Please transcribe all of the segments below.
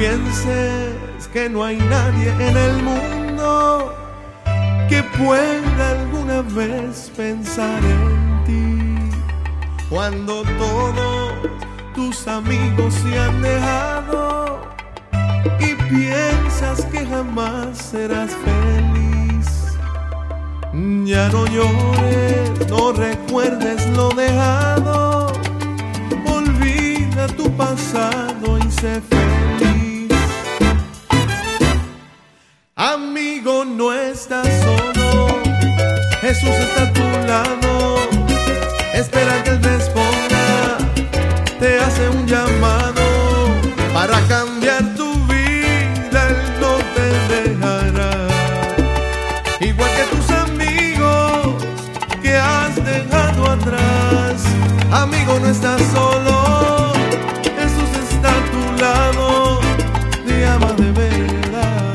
pienses que no hay nadie en el mundo que pueda alguna vez pensar en ti. Cuando todos tus amigos se han dejado y piensas que jamás serás feliz. Ya no llores, no recuerdes lo dejado. Olvida tu pasado y sé feliz. Amigo, no estás solo, Jesús está a tu lado. Espera que Él responda, te hace un llamado para cambiar tu vida. Él no te dejará, igual que tus amigos que has dejado atrás. Amigo, no estás solo, Jesús está a tu lado, te ama de verdad.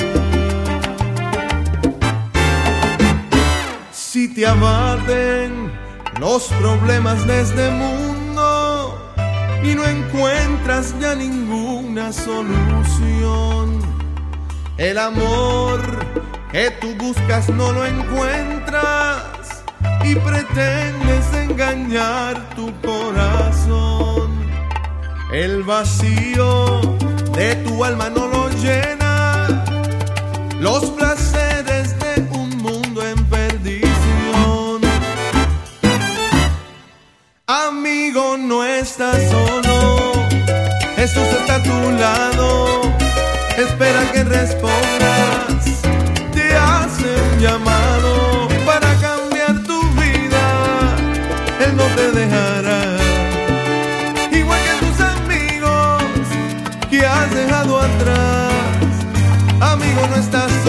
Si te abaten los problemas de este mundo y no encuentras ya ninguna solución, el amor que tú buscas no lo encuentras y pretendes engañar tu corazón. El vacío de tu alma no lo llena los placeres de un mundo en perdición. Amigo, no estás solo, Jesús está a tu lado. Espera que respondas, te hace un llamado para cambiar tu vida. Él no te dejará, igual que tus amigos que has dejado atrás. Amigo, no estás solo,